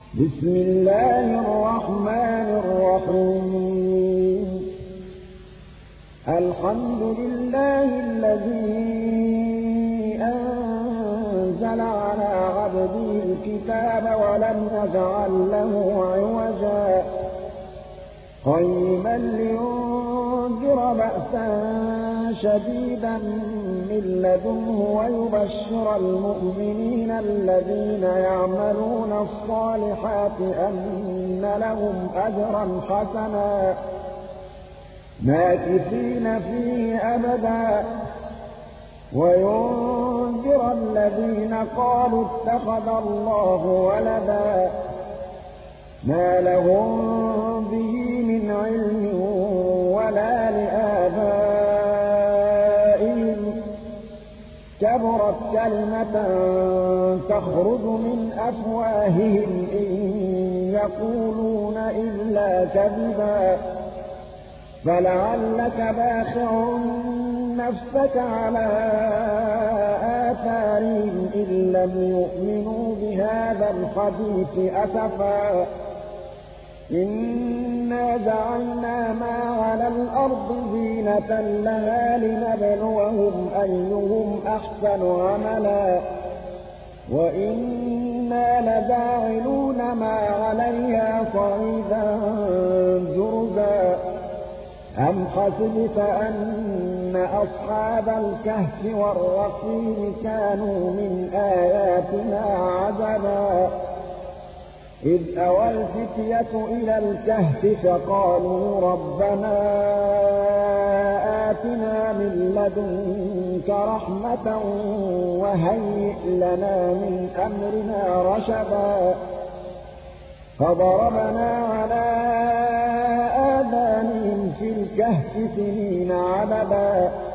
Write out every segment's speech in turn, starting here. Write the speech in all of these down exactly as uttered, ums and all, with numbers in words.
بسم الله الرحمن الرحيم. الحمد لله الذي أنزل على عبده الكتاب ولم يجعل له عوجا قيما لينذر بأسا شديدا من لدنه ويبشر المؤمنين الذين يعملون الصالحات أن لهم أجرا حسنا ماكثين فيه أبدا وينذر الذين قالوا اتخذ الله ولدا ما لهم به من علم ولا لآبائهم كبرت كلمة تخرج من أفواههم إن يقولون إلا كذبا فلعلك باخع نفسك على آثارهم إن لم يؤمنوا بهذا الحديث أسفا إنا جعلنا ما على الأرض زينة لها لنبلوهم أيهم أحسن عملا وإنا لجاعلون ما عليها صعيدا جرزا أم حسبت أن أصحاب الكهف والرقيم كانوا من آياتنا عجبا إذ أوى الفتية إلى الكهف فقالوا ربنا آتنا من لدنك رحمة وهيئ لنا من أمرنا رشدا فضربنا على آذانهم في الكهف سنين عددا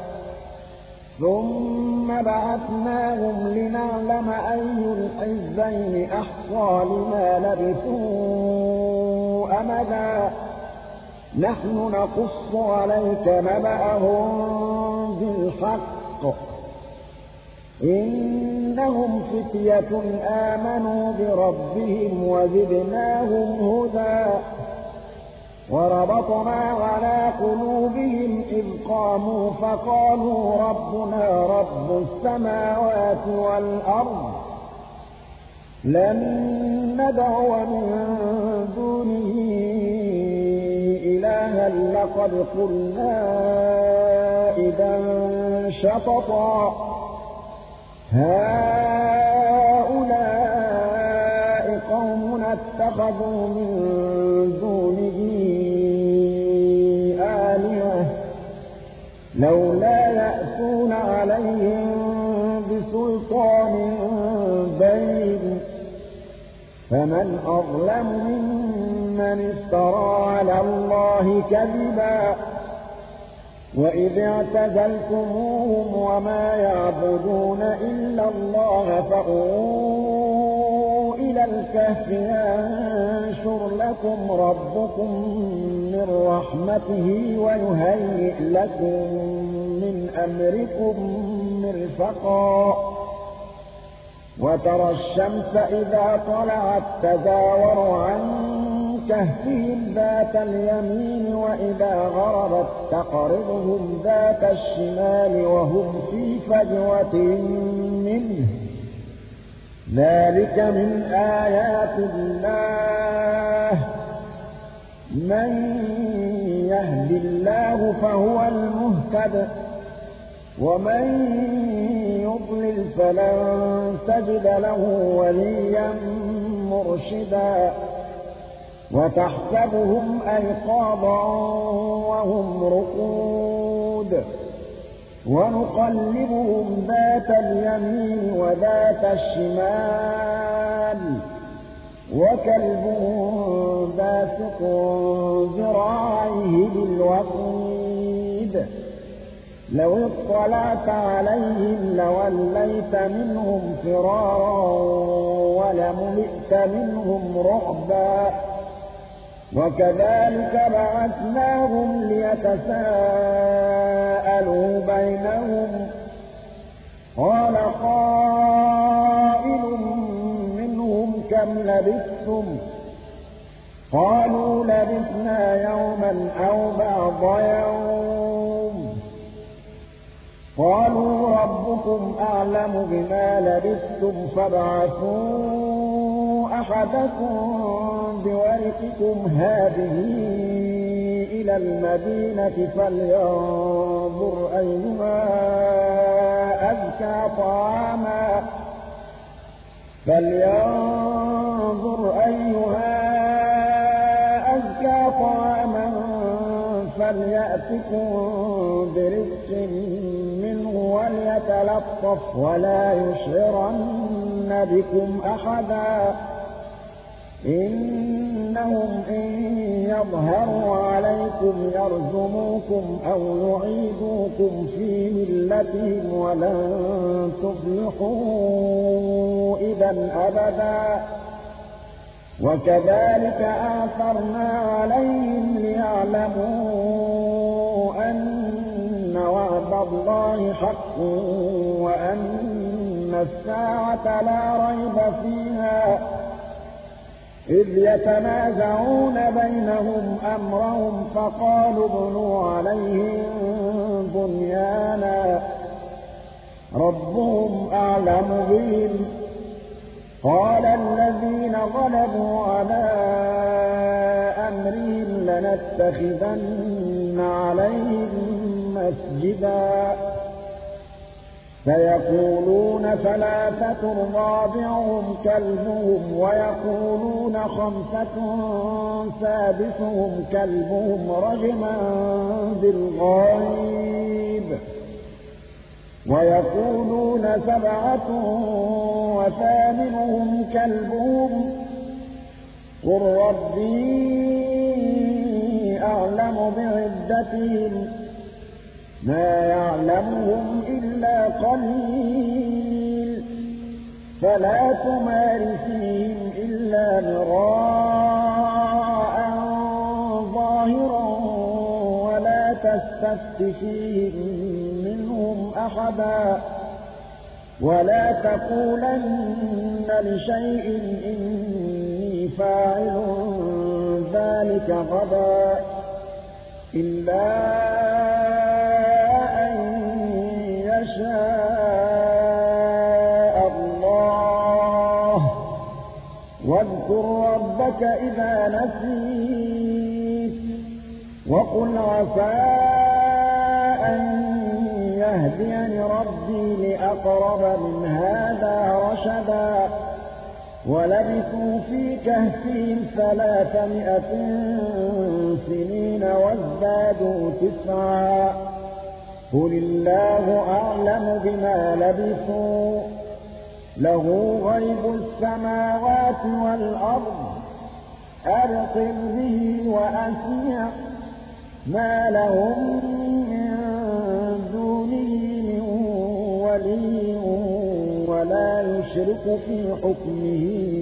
ثم بعثناهم لنعلم أي الحزبين أحصى لما لبثوا أمدا نحن نقص عليك نبأهم بالحق إنهم فتية آمنوا بربهم وزدناهم هدى وربطنا على قلوبهم إذ قاموا فقالوا ربنا رب السماوات والأرض لن ندعو من دونه إلها لقد قلنا إذا شططا هؤلاء قومنا اتخذوا من دونه آلهة لولا يأتون عليهم بسلطان بين فمن أظلم ممن افترى على الله كذبا وإذ اعتزلتموهم وما يعبدون إلا الله فأووا إلى الكهف ينشر لكم ربكم من رحمته ويهيئ لكم من أمركم مرفقا وترى الشمس إذا طلعت تزاور عن كهفهم ذات اليمين وإذا غربت تقرضهم ذات الشمال وهم في فجوة منه ذلك من آيات الله من يهد الله فهو المهتد ومن يضلل فلن تجد له وليا مرشدا وتحسبهم أيقاظا وهم رقود ونقلبهم ذات اليمين وذات الشمال وكلبهم باسط ذراعيه بالوصيد لو اطلعت عليهم لوليت منهم فرارا ولملئت منهم رعبا وكذلك بعثناهم ليتساءلوا بينهم قال قائل كم لبثتم قالوا لبثنا يوما أو بعض يوم قالوا ربكم أعلم بما لبثتم فابعثوا أحدكم بورقكم هذه إلى المدينة فلينظر أيها أزكى طعاما فلينظر أيها أزكى طعاما فليأتكم برزق منه وليتلطف ولا يشعرن بكم أحدا إنهم إن يظهروا عليكم يرجموكم أو يعيدوكم في ملتهم ولن تفلحوا إذا أبدا وكذلك آثرنا عليهم ليعلموا أن وعد الله حق وأن الساعة لا ريب فيها إذ يتنازعون بينهم أمرهم فقالوا ابنوا عليهم بنيانا ربهم أعلم بهم قال الذين غلبوا على أمرهم لنتخذن عليهم مسجدا فيقولون ثلاثة رابعهم كلبهم ويقولون خمسة سادسهم كلبهم رجما بالغيب ويقولون سبعة وثامنهم كلبهم قل ربي أعلم بعدتهم ما يعلمهم إلا قليل فلا تمار فيهم إلا مراء ظاهرا ولا تستفت فيهم منهم أحدا ولا تقولن لشيء إني فاعل ذلك غدا إلا أن يشاء الله واذكر ربك إذا نسيت وقل عسى أن يهديني ربي لأقرب من هذا رشدا ولبثوا في كهفهم ثلاثمائة سنين وازدادوا تسعا قل الله أعلم بما لبثوا له غيب السماوات والأرض أبصر به وأسمع ما لهم من دونه من ولي ولا يشرك في حكمه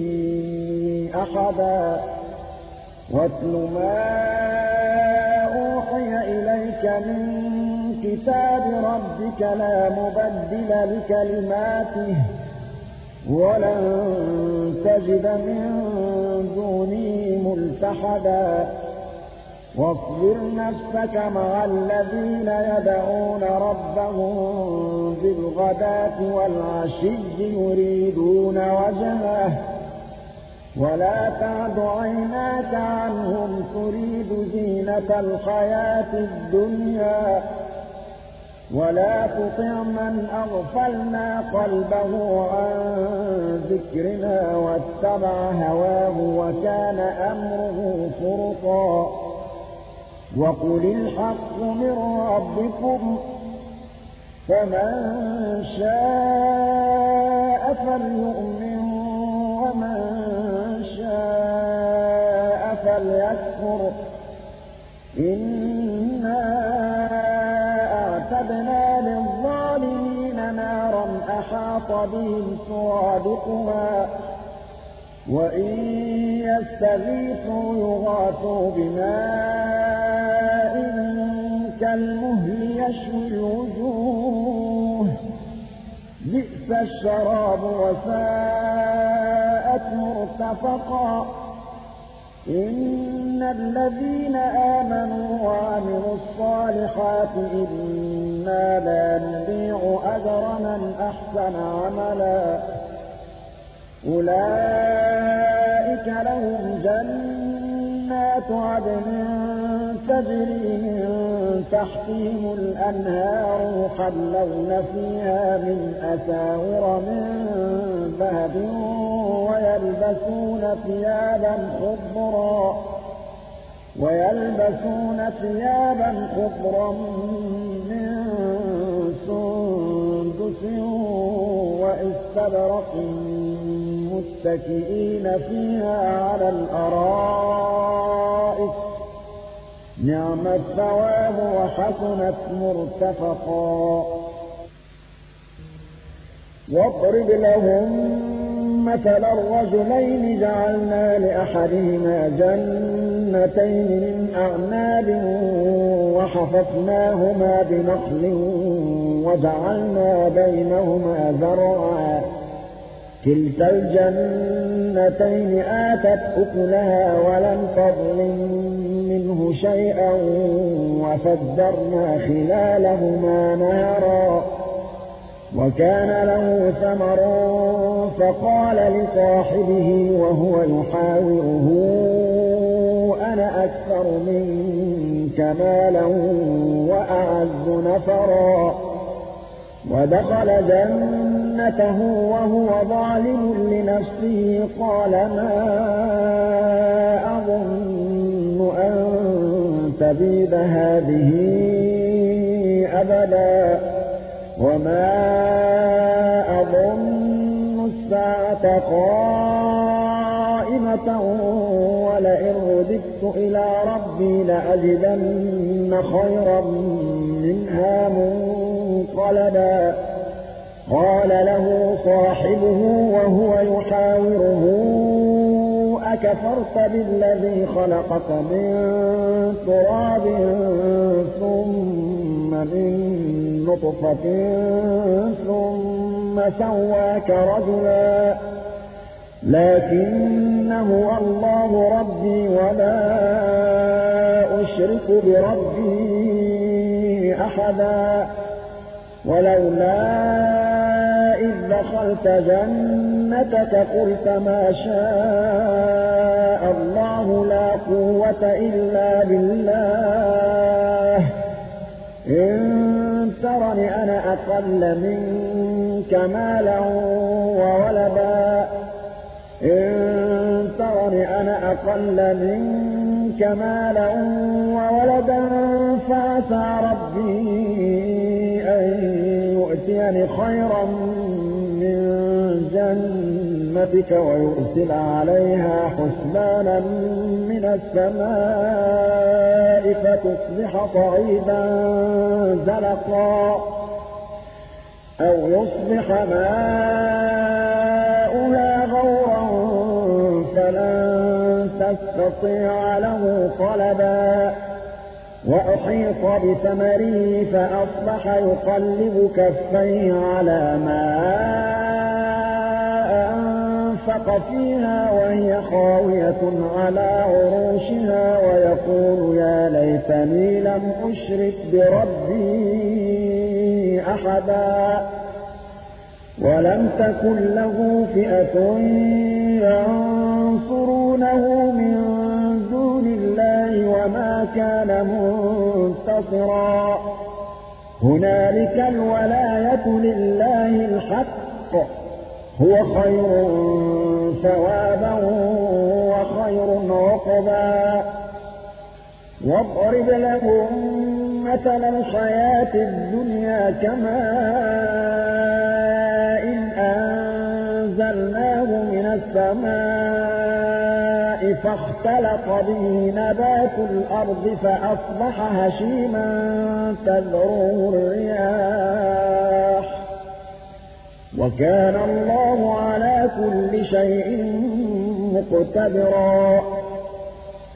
أحدا واتل ما أوحي إليك من كتاب ربك لا مبدل لكلماته ولن تجد من دونه ملتحدا واصبر نفسك مع الذين يدعون ربهم بالغداة والعشي يريدون وجهه ولا تعد عيناك عنهم تريد زينة الحياة الدنيا ولا تطع من أغفلنا قلبه عن ذكرنا واتبع هواه وكان أمره فرطا وقل الحق من ربكم فمن شاء فليؤمن ومن شاء فليكفر إنا أعتدنا للظالمين نارا أحاط بهم سرادقها وإن يستغيثوا يغاثوا بماء كالمهل يشوي الوجوه بئس الشراب وساءت فساءت مرتفقا إن الذين آمنوا وعملوا الصالحات إنا لا نضيع أجر من أحسن عملا أولئك لهم جنات عدن تجري من تحتهم الأنهار يحلون فيها من أساور من ذهب ويلبسون ثيابا خضرا ويلبسون ثيابا خضرا من سندس واستبرق متكئين فيها على الأرائك نعم الثواب وحسنت مرتفقا واضرب لهم مثل الرجلين جعلنا لأحدهما جنتين من أعناب وحففناهما بنخل وجعلنا بينهما زرعا كلتا الجنتين آتت أكلها ولم تظلم منه شيئا وفجرنا خلالهما نهرا وكان له ثمر فقال لصاحبه وهو يحاوره أنا أكثر منك مالا وأعز نفرا ودخل جنته وهو ظالم لنفسه قال ما أظن أن تبيد هذه أبدا وما أظن الساعة قائمة ولئن رددت إلى ربي لأجدن خيرا منها منقلبا قال له صاحبه وهو يحاوره أكفرت بالذي خلقك من تراب ثم من نطفة ثم سواك رجلا لكن هو الله ربي ولا أشرك بربي أحدا ولولا إذ دخلت جنتك قلت ما شاء الله لا قوة إلا بالله إن ترني أنا أقل منك مالا وولدا إن ترني أنا أقل منك مالا وولدا فعسى ربي أن يؤتيني خيرا من جنتك ويرسل عليها حسبانا من السماء فتصبح صعيدا زلقا أو يصبح ماؤها غورا فلن تستطيع له طلبا وأحيط بثمره فأصبح يقلب كفيه على ما أنفق فيها وهي خاوية على عروشها ويقول يا ليتني لم أشرك بربي أحدا ولم تكن له فئة ينصرونه من دون الله وما كان منتصرا هنالك الولاية لله الحق هو خير ثوابا وخير عقبا واضرب لهم مثل الحياة الدنيا كماء أنزلناه من السماء فاختلط به نبات الأرض فأصبح هشيما تذروه الرياح وكان الله على كل شيء مقتدرا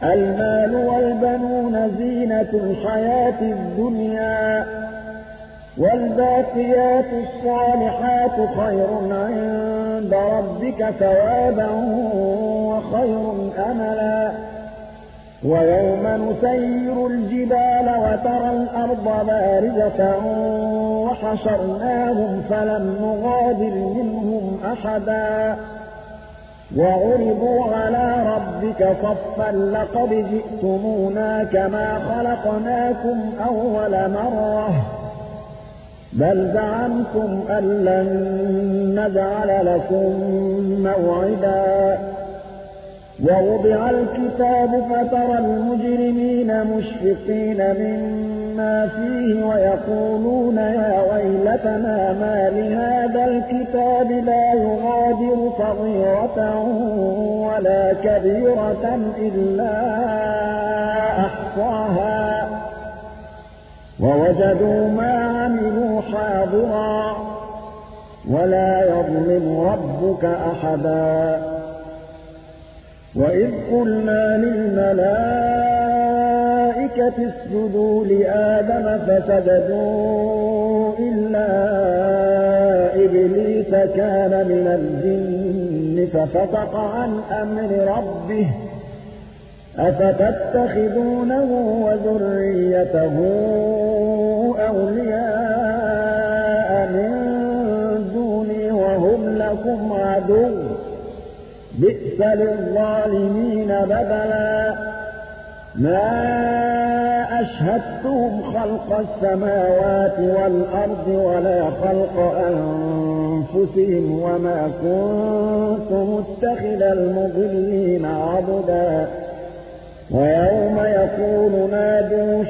المال والبنون زينة الحياة الدنيا والباقيات الصالحات خير عند ربك ثوابا وخير أملا ويوم نسير الجبال وترى الأرض بارزة وحشرناهم فلم نغادر منهم أحدا وعرضوا على ربك صفا لقد جئتمونا كما خلقناكم أول مرة بل زعمتم أن لن نجعل لكم موعدا ووضع الكتاب فترى المجرمين مشفقين مما فيه ويقولون يا ويلتنا ما لهذا الكتاب لا يغادر صغيرة ولا كبيرة إلا أحصاها ووجدوا ما عملوا حاضرا ولا يظلم ربك أحدا وإذ قلنا للملائكة اسجدوا لآدم فسجدوا إلا إبليس كان من الجن ففسق عن أمر ربه أفتتخذونه وذريته أولياء من دوني وهم لكم عدو بئس للظالمين بدلا ما أشهدتهم خلق السماوات والأرض ولا خلق أنفسهم وما كنت متخذ المضلين عضدا ويوم يقول نادوا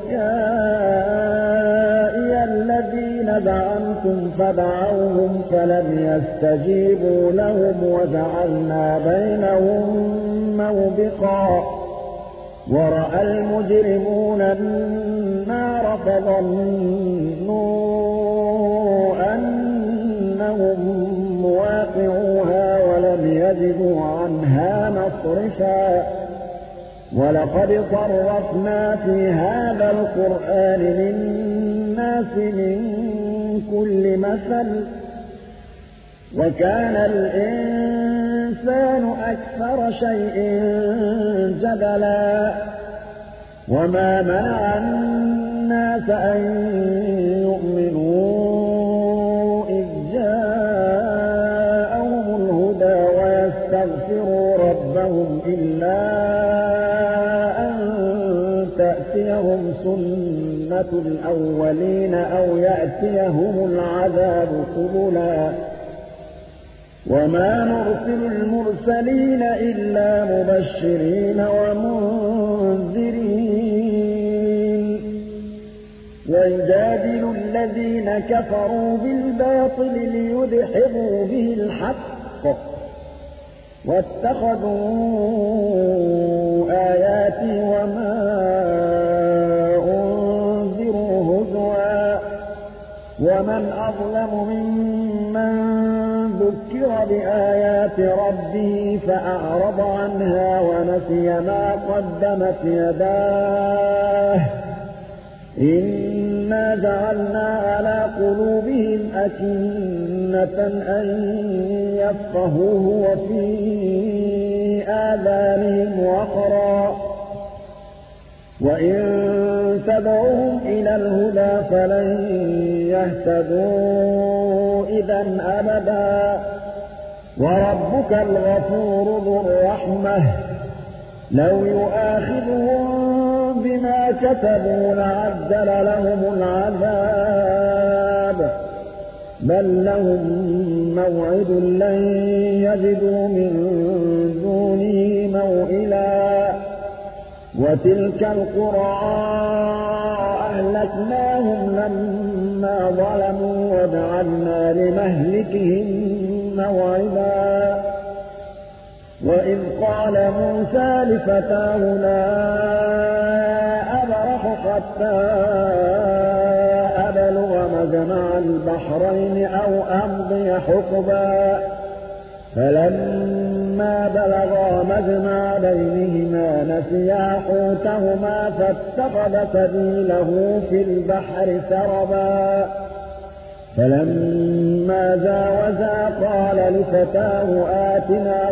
شركائي الذين زعمتم فدعوهم فلم يستجيبوا لهم وجعلنا بينهم موبقا ورأى المجرمون النار فظنوا أنهم مواقعوها ولم يجدوا عنها مصرفا ولقد صرفنا في هذا القرآن للناس من كل مثل وكان الإنسان أكثر شيء جدلا وما منع الناس أن يؤمنوا إذ جاءهم الهدى ويستغفروا ربهم إلا تأتيهم سنة الأولين أو يأتيهم العذاب قبلا وما نرسل المرسلين إلا مبشرين ومنذرين ويجادل الذين كفروا بالباطل ليدحضوا به الحق واتخذوا آياتي وما أنذروا هزوا ومن أظلم ممن ذكر بآيات ربه فأعرض عنها ونسي ما قدمت يداه إنا جعلنا على قلوبهم أكنة أن يفقهوه وفي آذانهم وقرا وإن تدعوهم إلى الهدى فلن يهتدوا إذا أبدا وربك الغفور ذو الرحمة لو يؤاخذهم بما كتبوا لعجل لهم العذاب بل لهم موعد لن يجدوا من دونه موئلا وتلك القرى أهلكناهم لما ظلموا وجعلنا لمهلكهم موعدا وإذ قال موسى لفتاه لا أبرح حتى أبلغ مجمع البحرين أو أمضي حقبا فلما بلغا مجمع بينهما نسيا حوتهما فاتخذ سبيله في البحر سربا فلما جاوزا قال لفتاه آتنا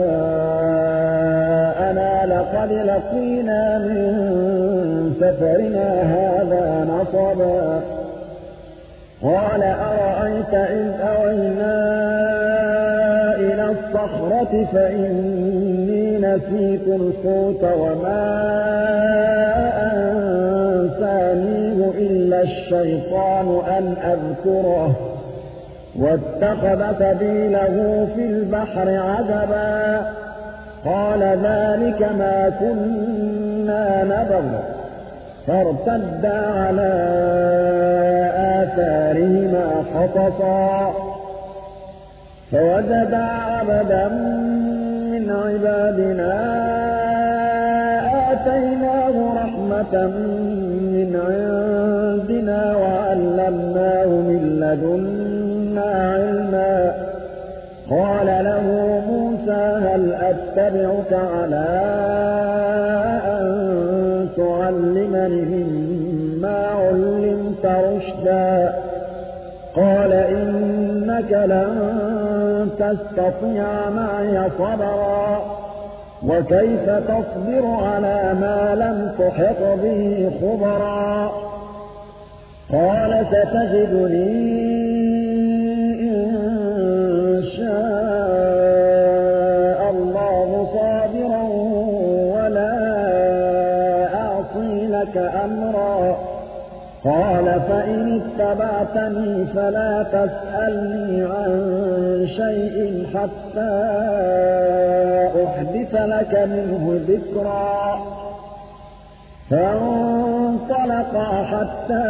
غداءنا لقد لقينا من سفرنا هذا نصبا قال أرأيت إذ أوينا إلى الصخرة فإني نسيت الحوت وما أنسانيه إلا الشيطان أن أذكره واتخذ سبيله في البحر عجبا قال ذلك ما كنا نبغ فارتدا على آثارهما قصصا فوجدا عبدا من عبادنا آتيناه رحمة من عندنا وعلمناه من لدنا علما قال له موسى هل أتبعك على أن تعلمني مما علمت رشدا قال إنك لن تستطيع معي صبرا وكيف تصبر على ما لم تحط به خبرا قال ستجدني إن شاء الله صابرا ولا أعصي لك أمرا قال فإن اتبعتني فلا تسألني عن شيء حتى أحدث لك منه ذكرا فانطلقا حتى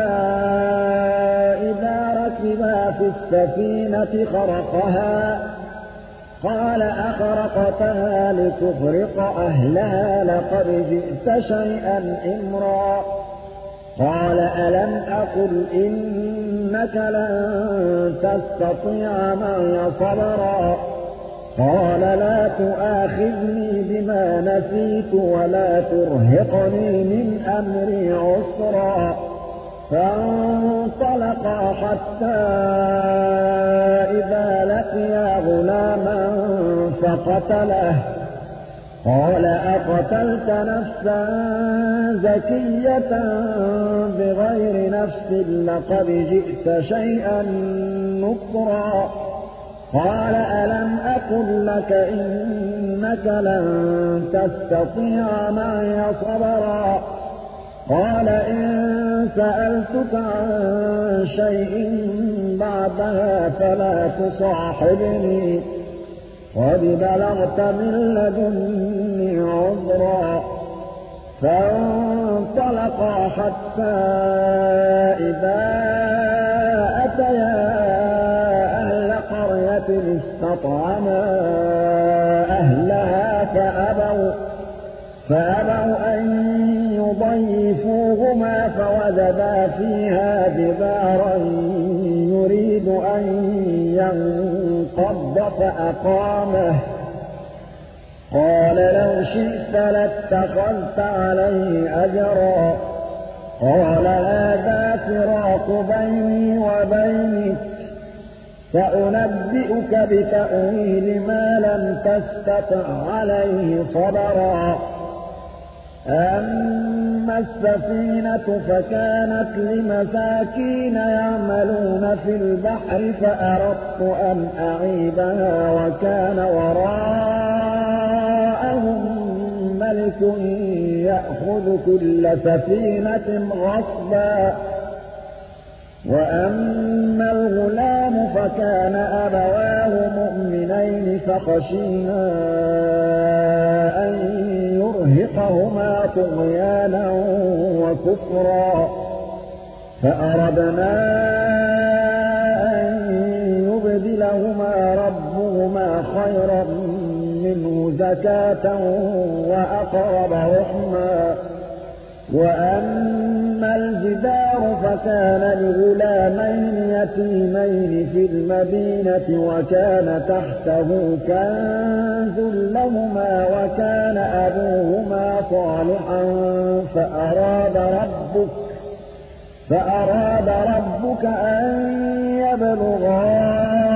إذا ركبا في السفينة خرقها قال أخرقتها لتغرق أهلها لقد جئت شيئا إمرا قال ألم أقل إنك لن تستطيع معي صبرا قال لا تؤاخذني بما نسيت ولا ترهقني من أمري عسرا فانطلقا حتى إذا لقيا غلاما فقتله قال أقتلت نفسا زكية بغير نفس لقد جئت شيئا نكرا قال ألم أقل لك إنك لن تستطيع معي صبرا قال إن سألتك عن شيء بعدها فلا تصاحبني قد بلغت من لدني عذرا فانطلقا حتى إذا أتيا أهل قرية استطعما أهلها فأبوا, فأبوا أن يضيفوهما فوجدا فيها جدارا يريد أن ينقض فأقامه قال لو شئت لاتخذت عليه أجرا قال هذا فراق بيني وبينك سأنبئك بتأويل ما لم تستطع عليه صبرا أما السفينة فكانت لمساكين يعملون في البحر فأردت أن أعيبها وكان وراءهم ملك يأخذ كل سفينة غصبا وأما الغلام فكان أبواه مؤمنين فخشينا أن يرهقهما طغيانا وكفرا فأردنا أن يبدلهما ربهما خيرا منه زكاة وأقرب رحما وأما الجدار فكان لغلامين يتيمين في المدينة وكان تحته كنز لهما وكان أبوهما صالحا فأراد ربك فأراد ربك أن يبلغا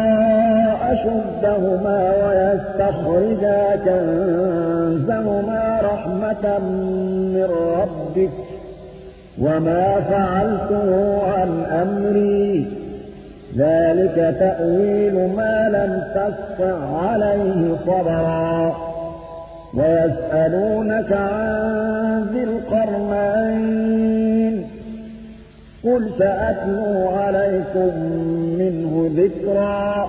أشدهما ويستخرجا كنزهما رحمة من ربك وما فعلته عن أمري ذلك تأويل ما لم تستطع عليه صبرا ويسألونك عن ذي القرنين قل سأتلو عليكم منه ذكرا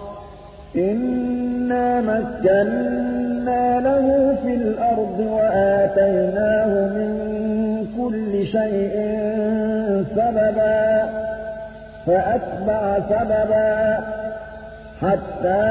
إنا مكنا له في الأرض وآتيناه من كل شيء سببا فأتبع سببا حتى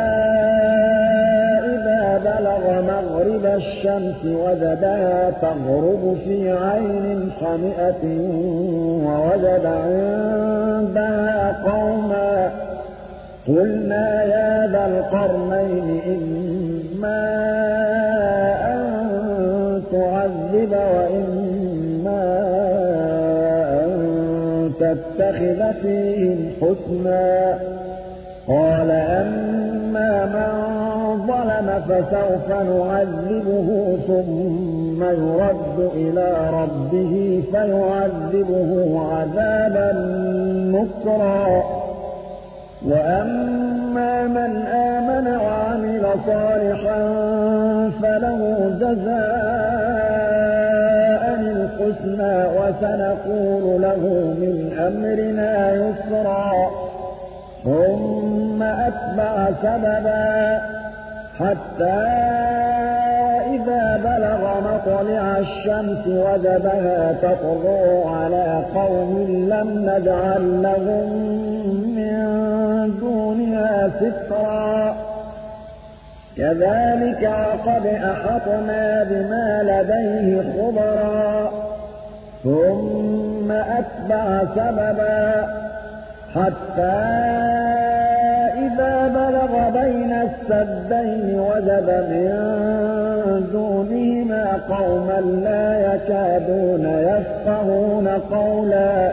إذا بلغ مغرب الشمس وجدها تغرب في عين حمئة ووجد عندها قوما قلنا يا ذا القرنين إما أن تعذب وإما أن تتخذ فيهم حسنا قال أما من ظلم فسوف نعذبه ثم يرد إلى ربه فيعذبه عذابا نكرا وأما من آمن وعمل صالحا فله جزاء الحسنى وسنقول له من أمرنا يسرا ثم أتبع سببا حتى إذا بلغ مطلع الشمس وجدها تطلع على قوم لم نجعل لهم من دونها سترا كذلك وقد أحطنا بما لديه خبرا ثم أتبع سببا حتى إذا بلغ بين السدين وجد من دونهما قوما لا يكادون يفقهون قولا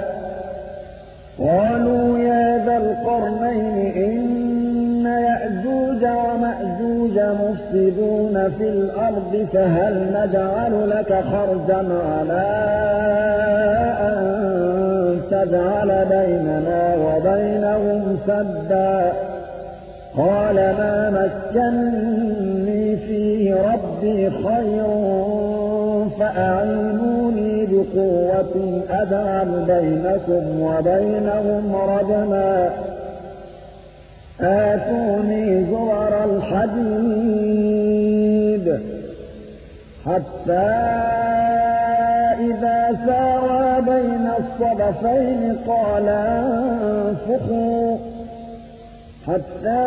قالوا يا ذا القرنين إن يأجوج ومأجوج مفسدون في الأرض فهل نجعل لك خرجا على أن تجعل بيننا وبينهم سدا قال ما مكنني فيه ربي خير فأعينوني بقوة أجعل بينكم وبينهم ردما آتوني زبر الحديد حتى إذا ساوى بين الصدفين قال انفخوا حتى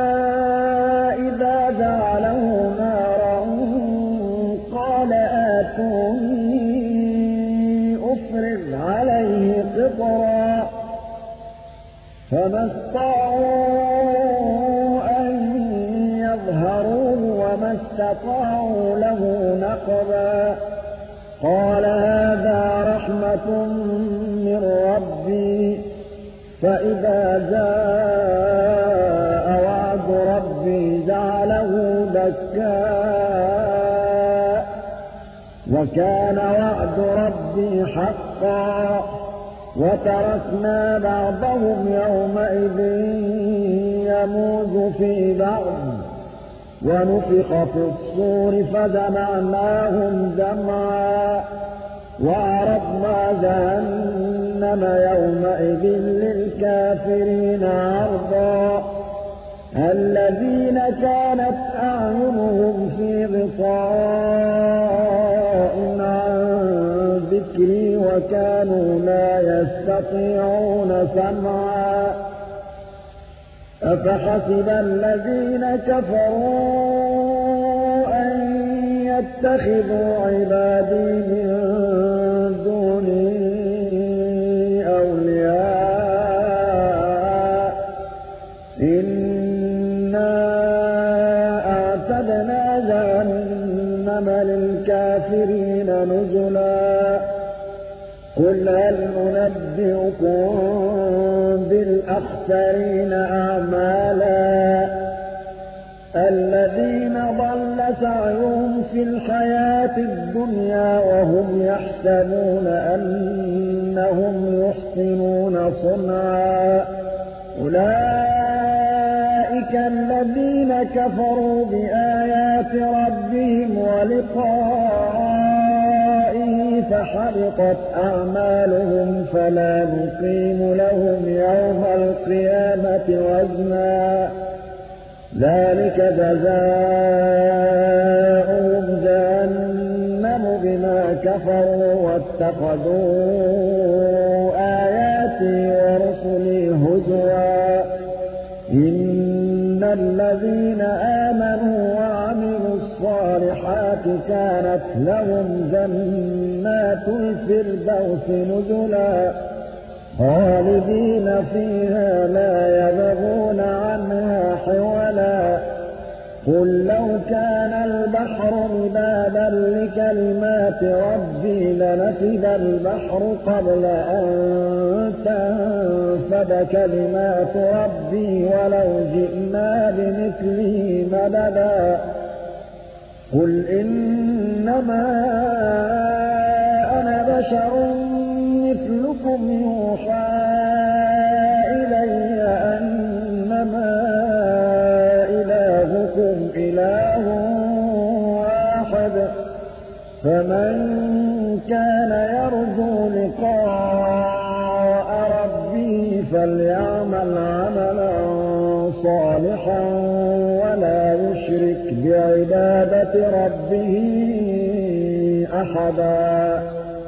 إذا جعله نارا قال آتوني أفرغ عليه قطرا فما استطاعوا أن يظهروه وما استطاعوا له نقبا قال هذا رحمة من ربي فإذا جاء وعد ربي جعله دكا وكان وعد ربي حقا وتركنا بعضهم يومئذ يموج في بعض ونفخ في الصور فجمعناهم جمعا وعرضنا جهنم يومئذ للكافرين عرضا الذين كانت أعينهم في غطاء عن ذكري وكانوا لا يستطيعون سمعا أفحسب الذين كفروا أن يتخذوا عبادي من دوني الكافرين نزلا قل هل ننبئكم بالأخسرين أعمالا الذين ضل سعيهم في الحياة الدنيا وهم يحسبون أنهم يحسنون صنعا أولئك الذين كفروا بآيات ربهم ولقائه فحبطت أعمالهم فلا نقيم لهم يوم القيامة وزنا ذلك جزاؤهم جهنم بما كفروا واتخذوا آياتي ورسلي هزوا إن الذين آمنوا وعملوا الصالحات كانت لهم جنات الفردوس نزلا خالدين فيها لا يبغون عنها حولا قل لو كان البحر مدادا لكلمات ربي لنفد البحر قبل أن تنفد كلمات ربي ولو جئنا بمثله مددا قل إنما أنا بشر مثلكم يوحى إلي أنما إلهكم إله واحد فمن كان يرجو لقاء ربه فليعمل عملا صالحا ولا يشرك بعبادة ربه أحدا